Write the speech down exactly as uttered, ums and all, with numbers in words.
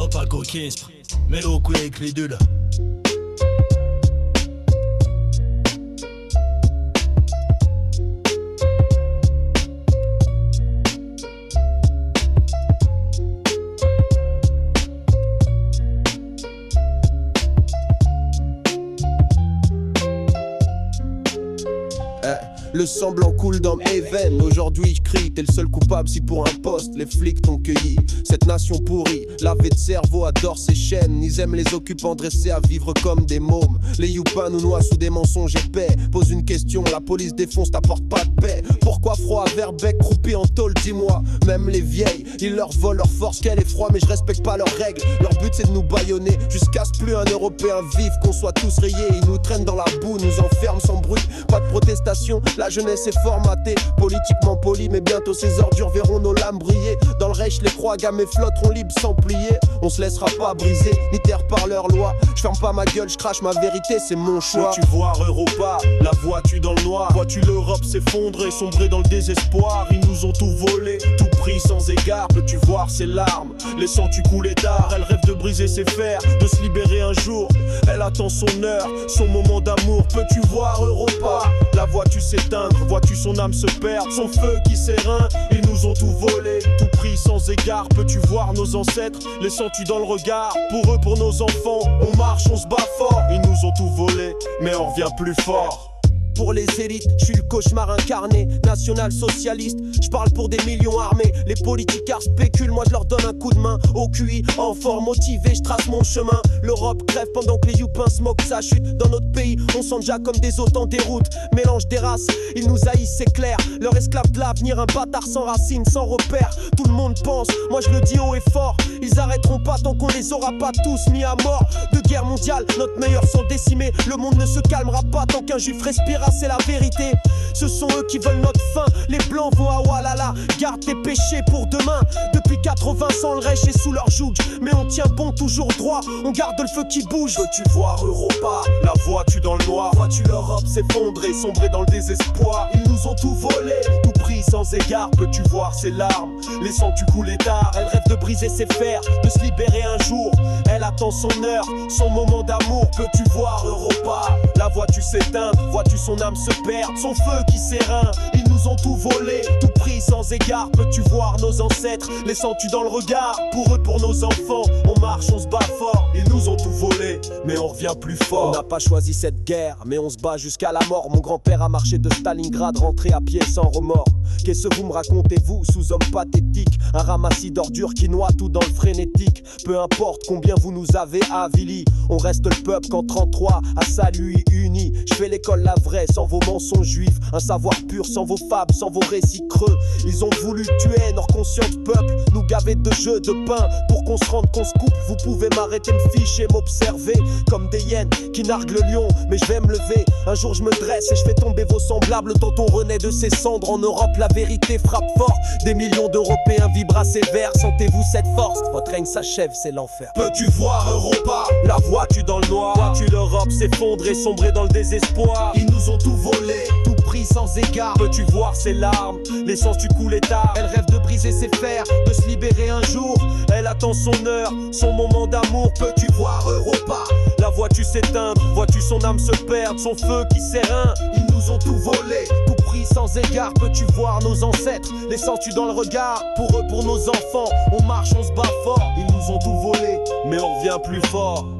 Oh pas coquin, mets-le au couille avec les deux là. Le semblant coule dans mes veines. Aujourd'hui je crie, t'es le seul coupable si pour un poste les flics t'ont cueilli. Cette nation pourrie, lavée de cerveau adore ses chaînes. Ils aiment les occupants dressés à vivre comme des mômes. Les youpins nous noient sous des mensonges épais. Pose une question, la police défonce, t'apporte pas de paix. Pourquoi froid à Verbeck, croupi en tôle, dis-moi. Même les vieilles, ils leur volent leur force, qu'elle est froid mais je respecte pas leurs règles. Leur but c'est de nous bâillonner, jusqu'à ce plus un Européen vive, qu'on soit tous rayés. Ils nous traînent dans la boue, nous enferment sans bruit. Pas de protestation, la jeunesse est formatée, politiquement polie, mais bientôt ces ordures verront nos lames briller. Dans le Reich, les croix gammées flotteront libres sans plier. On se laissera pas briser, ni taire par leur loi. Je ferme pas ma gueule, je crache ma vérité, c'est mon choix. Veux-tu voir Europa, la vois-tu dans le noir? Vois-tu l'Europe s'effondrer, sombrer dans le désespoir? Ils nous ont tout volé, tout pris sans égard. Peux-tu voir ses larmes, laissant-tu couler tard? Elle rêve de briser ses fers, de se libérer un jour. Elle attend son heure, son moment d'amour. Peux-tu voir Europa, la vois-tu s'éteindre? Vois-tu son âme se perdre, son feu qui s'éreint? Ils nous ont tout volé, tout pris sans égard. Peux-tu voir nos ancêtres, les sens-tu dans le regard? Pour eux, pour nos enfants, on marche, on se bat fort. Ils nous ont tout volé, mais on revient plus fort. Pour les élites, je suis le cauchemar incarné, national-socialiste, je parle pour des millions armés. Les politicards spéculent, moi je leur donne un coup de main. Au Q I, en fort motivé, je trace mon chemin. L'Europe crève pendant que les youpins smoke sa chute. Dans notre pays, on sent déjà comme des hôtes en déroute. Mélange des races, ils nous haïssent, c'est clair. Leur esclave de l'avenir, un bâtard sans racines, sans repères. Tout le monde pense, moi je le dis haut et fort. Ils arrêteront pas tant qu'on les aura pas tous mis à mort. De guerre mondiale, notre meilleur sang décimé. Le monde ne se calmera pas tant qu'un juif respirera. C'est la vérité, ce sont eux qui veulent notre fin. Les blancs vont à Walala, garde tes péchés pour demain. Depuis quatre-vingts ans, le Reich est sous leur joug. Mais on tient bon, toujours droit, on garde le feu qui bouge. Veux-tu voir Europa, la vois-tu dans le noir? Vois-tu l'Europe s'effondrer, sombrer dans le désespoir? Ils nous ont tout volé, tout pris sans égard. Peux-tu voir ses larmes, laissant-tu couler tard? Elle rêve de briser ses fers, de se libérer un jour. Elle attend son heure, son moment d'amour. Peux-tu voir Europa, la vois-tu s'éteindre? Vois-tu son âme se perdre, son feu qui s'éreint? Ils nous ont tout volé, tout pris sans égard. Peux-tu voir nos ancêtres, les sens-tu dans le regard? Pour eux, pour nos enfants, on marche, on se bat fort. Ils nous ont tout volé, mais on revient plus fort. On n'a pas choisi cette guerre, mais on se bat jusqu'à la mort. Mon grand-père a marché de Stalingrad, rentré à pied sans remords. Qu'est-ce que vous me racontez, vous, sous-homme pathétique? Un ramassis d'ordures qui noie tout dans le frénétique. Peu importe combien vous nous avez avilis, on reste le peuple qu'en trente-trois, à salut uni. Je fais l'école la vraie, sans vos mensonges juifs. Un savoir pur, sans vos fables, sans vos récits creux. Ils ont voulu tuer notre conscient peuple, nous gaver de jeux de pain. Pour qu'on se rende qu'on se coupe, vous pouvez m'arrêter, me ficher, m'observer comme des hyènes qui narguent le lion. Mais je vais me lever, un jour je me dresse et je fais tomber vos semblables. Tant on renaît de ses cendres en Europe, la vérité frappe fort. Des millions d'Européens vibrent à sévère. Sentez-vous cette force, votre règne s'achève, c'est l'enfer. Peux-tu voir Europa, la vois-tu dans le noir? Vois-tu l'Europe s'effondrer, sombrer dans le désespoir? Ils nous ont tout volé, tout pris sans égard. Peux-tu voir ses larmes, laissant-tu couler tard? Elle rêve de briser ses fers, de se libérer un jour. Elle attend son heure, son moment d'amour. Peux-tu voir Europa, la vois-tu s'éteindre? Vois-tu son âme se perdre, son feu qui s'éreint? Ils nous ont tout volé, tout pris sans égard. Peux-tu voir nos ancêtres, les sens-tu dans le regard? Pour eux, pour nos enfants, on marche, on se bat fort. Ils nous ont tout volé, mais on revient plus fort.